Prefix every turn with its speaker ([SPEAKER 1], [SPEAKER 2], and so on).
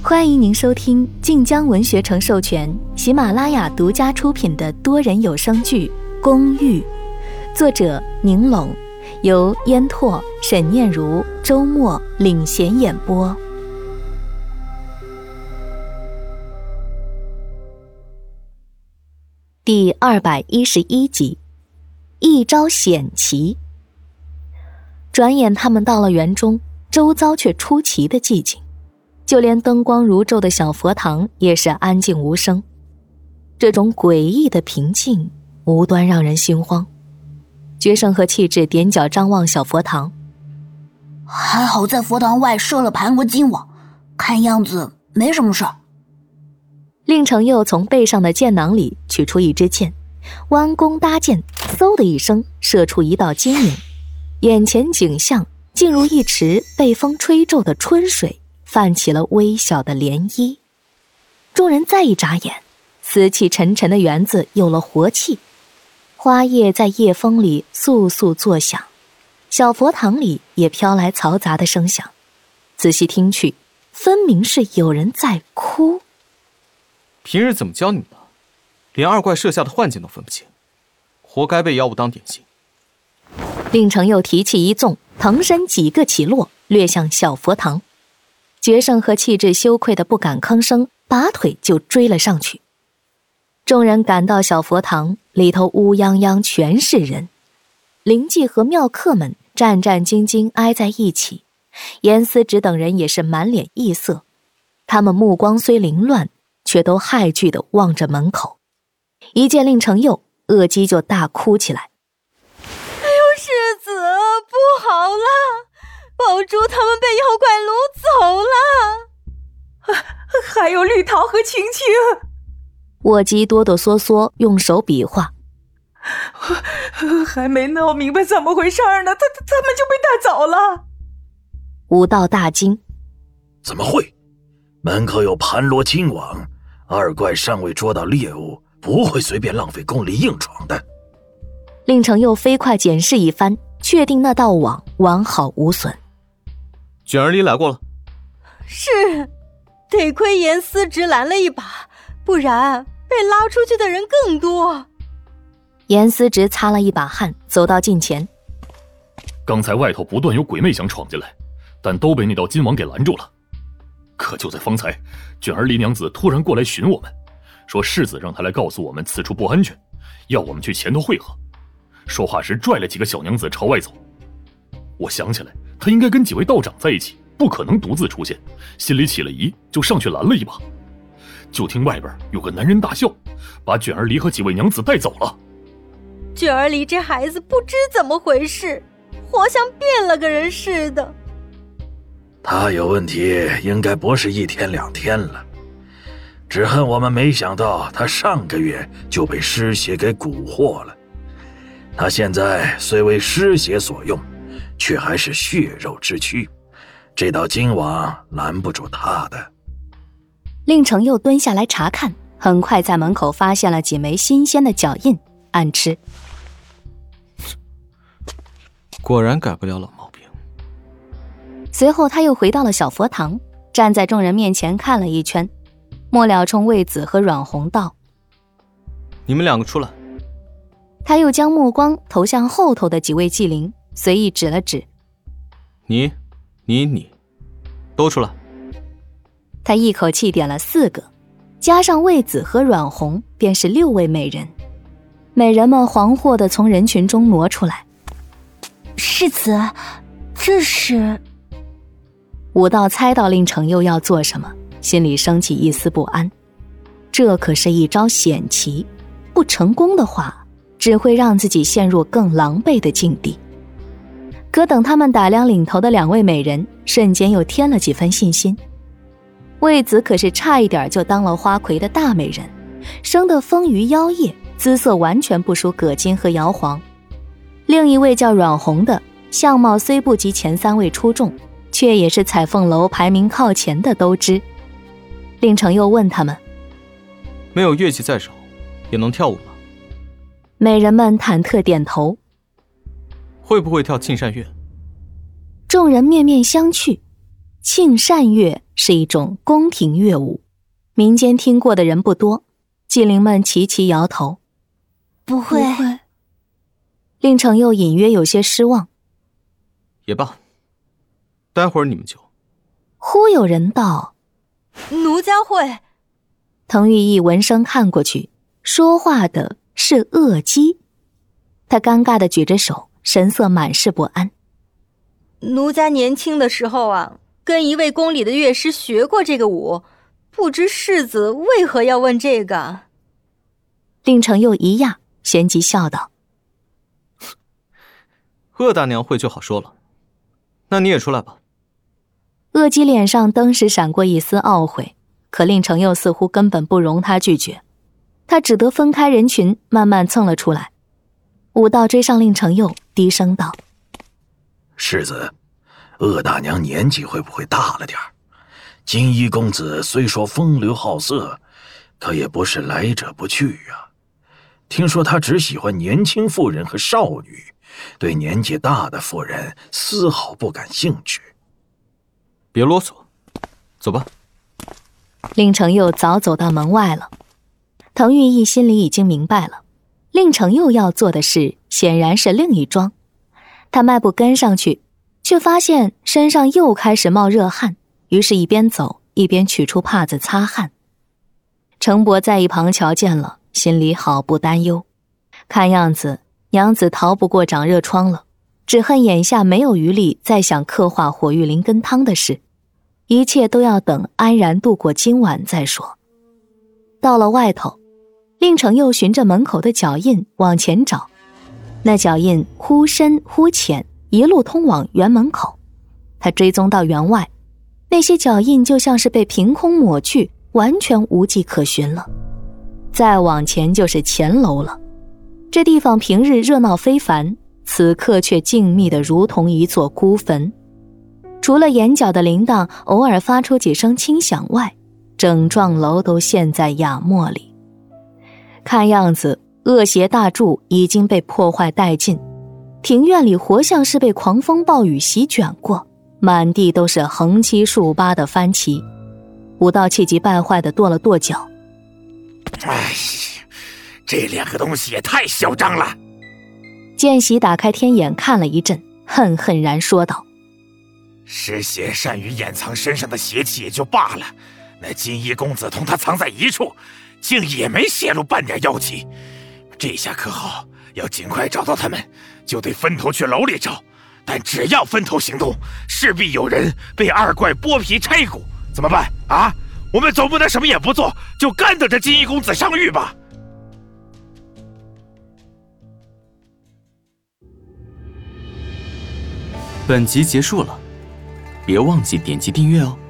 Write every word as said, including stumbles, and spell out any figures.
[SPEAKER 1] 欢迎您收听晋江文学城授权、喜马拉雅独家出品的多人有声剧《公寓》，作者宁龙，由烟拓、沈念如、周末领衔演播。第二百一十一集，一招险棋。转眼他们到了园中，周遭却出奇的寂静，就连灯光如昼的小佛堂也是安静无声。这种诡异的平静无端让人心慌。决胜和气质踮脚张望小佛堂，
[SPEAKER 2] 还好在佛堂外设了盘和金网，看样子没什么事儿。
[SPEAKER 1] 令程又从背上的箭囊里取出一支箭，弯弓搭箭，嗖的一声射出一道金影，眼前景象竟如一池被风吹皱的春水，泛起了微小的涟漪。众人再一眨眼，死气沉沉的园子有了活气，花叶在夜风里簌簌作响，小佛堂里也飘来嘈杂的声响，仔细听去，分明是有人在哭。
[SPEAKER 3] 平日怎么教你们的？连二怪设下的幻箭都分不清，活该被妖物当点心。
[SPEAKER 1] 令程又提气一纵，腾身几个起落，掠向小佛堂。决胜和气质羞愧的不敢吭声，拔腿就追了上去。众人赶到小佛堂里头，乌泱泱全是人，灵迹和妙客们战战兢兢挨在一起，严思直等人也是满脸异色，他们目光虽凌乱，却都害惧地望着门口。一见令程佑，恶姬就大哭起来：
[SPEAKER 4] 哎呦，世子，不好了，宝珠他们被妖怪掳走了，
[SPEAKER 5] 啊、还有绿桃和晴晴。
[SPEAKER 1] 卧姬哆哆嗦嗦用手比划，
[SPEAKER 5] 还没闹明白怎么回事呢，他他们就被带走了。
[SPEAKER 1] 武道大惊：
[SPEAKER 6] 怎么会？门口有盘罗金网，二怪尚未捉到猎物，不会随便浪费功力硬闯的。
[SPEAKER 1] 令程又飞快检视一番，确定那道网完好无损。
[SPEAKER 3] 卷儿离来过了。
[SPEAKER 4] 是，得亏严思直拦了一把，不然被拉出去的人更多。
[SPEAKER 1] 严思直擦了一把汗，走到近前。
[SPEAKER 7] 刚才外头不断有鬼魅想闯进来，但都被那道金网给拦住了。可就在方才，卷儿离娘子突然过来寻我们，说世子让她来告诉我们此处不安全，要我们去前头会合。说话时拽了几个小娘子朝外走。我想起来，她应该跟几位道长在一起，不可能独自出现，心里起了疑，就上去拦了一把。就听外边有个男人大笑，把卷儿离和几位娘子带走了。
[SPEAKER 4] 卷儿离这孩子不知怎么回事，活像变了个人似的。
[SPEAKER 6] 他有问题应该不是一天两天了，只恨我们没想到他上个月就被尸血给蛊惑了。他现在虽为尸血所用，却还是血肉之躯，这道金网拦不住他的。
[SPEAKER 1] 令程又蹲下来查看，很快在门口发现了几枚新鲜的脚印，暗吃：
[SPEAKER 3] 果然改不了老毛病。
[SPEAKER 1] 随后他又回到了小佛堂，站在众人面前看了一圈，末了冲魏子和阮红道：
[SPEAKER 3] 你们两个出来。
[SPEAKER 1] 他又将目光投向后头的几位妓灵，随意指了指：
[SPEAKER 3] 你你你都出来。
[SPEAKER 1] 他一口气点了四个，加上魏子和阮红，便是六位美人。美人们惶惑地从人群中挪出来。
[SPEAKER 2] 世子，这是……
[SPEAKER 1] 武道猜到令程又要做什么，心里升起一丝不安。这可是一招险棋，不成功的话，只会让自己陷入更狼狈的境地。可等他们打量领头的两位美人，瞬间又添了几分信心。魏子可是差一点就当了花魁的大美人，生得丰腴妖冶，姿色完全不输葛巾和姚黄。另一位叫阮红的，相貌虽不及前三位出众，却也是彩凤楼排名靠前的都知。令程又问他们：
[SPEAKER 3] 没有乐器在手，也能跳舞吗？
[SPEAKER 1] 美人们忐忑点头。
[SPEAKER 3] 会不会跳庆善乐？
[SPEAKER 1] 众人面面相觑， 庆善乐是一种宫廷乐舞，民间听过的人不多，妓灵们齐齐摇头。
[SPEAKER 2] 不会。
[SPEAKER 5] 不会。
[SPEAKER 1] 令程又隐约有些失望。
[SPEAKER 3] 也罢，待会儿你们就……
[SPEAKER 1] 忽有人道：“
[SPEAKER 4] 奴家会。”
[SPEAKER 1] 滕玉义闻声看过去，说话的是鄂姬。他尴尬地举着手，神色满是不安。
[SPEAKER 4] 奴家年轻的时候啊，跟一位宫里的乐师学过这个舞，不知世子为何要问这个？
[SPEAKER 1] 令程又一讶，旋即笑道：“
[SPEAKER 3] 鄂大娘会就好说了，那你也出来吧。”
[SPEAKER 1] 鄂姬脸上登时闪过一丝懊悔，可令程又似乎根本不容他拒绝，他只得分开人群，慢慢蹭了出来。武道追上令程又，低声道：“
[SPEAKER 6] 世子，鄂大娘年纪会不会大了点儿？金衣公子虽说风流好色，可也不是来者不拒啊。听说他只喜欢年轻妇人和少女，对年纪大的妇人丝毫不感兴趣。”
[SPEAKER 3] 别啰嗦，走吧。
[SPEAKER 1] 令程又早走到门外了。滕玉义心里已经明白了，令程又要做的事显然是另一桩。他迈步跟上去，却发现身上又开始冒热汗，于是一边走一边取出帕子擦汗。程伯在一旁瞧见了，心里好不担忧，看样子娘子逃不过长热疮了，只恨眼下没有余力再想刻画火玉灵根汤的事，一切都要等安然度过今晚再说。到了外头，令程又循着门口的脚印往前找，那脚印忽深忽浅，一路通往园门口。他追踪到园外，那些脚印就像是被凭空抹去，完全无迹可寻了。再往前就是前楼了，这地方平日热闹非凡，此刻却静谧得如同一座孤坟。除了眼角的铃铛偶尔发出几声轻响外，整幢楼都陷在哑默里。看样子恶邪大柱已经被破坏殆尽，庭院里活像是被狂风暴雨席卷过，满地都是横七竖八的番旗。武道气急败坏地跺了跺脚：“
[SPEAKER 8] 哎，这两个东西也太嚣张了！”
[SPEAKER 1] 见习打开天眼看了一阵，恨恨然说道：“
[SPEAKER 8] 尸邪善于掩藏身上的邪气也就罢了，那金衣公子同他藏在一处，竟也没泄露半点妖气。这下可好，要尽快找到他们，就得分头去楼里找。但只要分头行动，势必有人被二怪剥皮拆骨，怎么办啊？我们总不能什么也不做，就干等着金衣公子上狱吧？”
[SPEAKER 3] 本集结束了，别忘记点击订阅哦。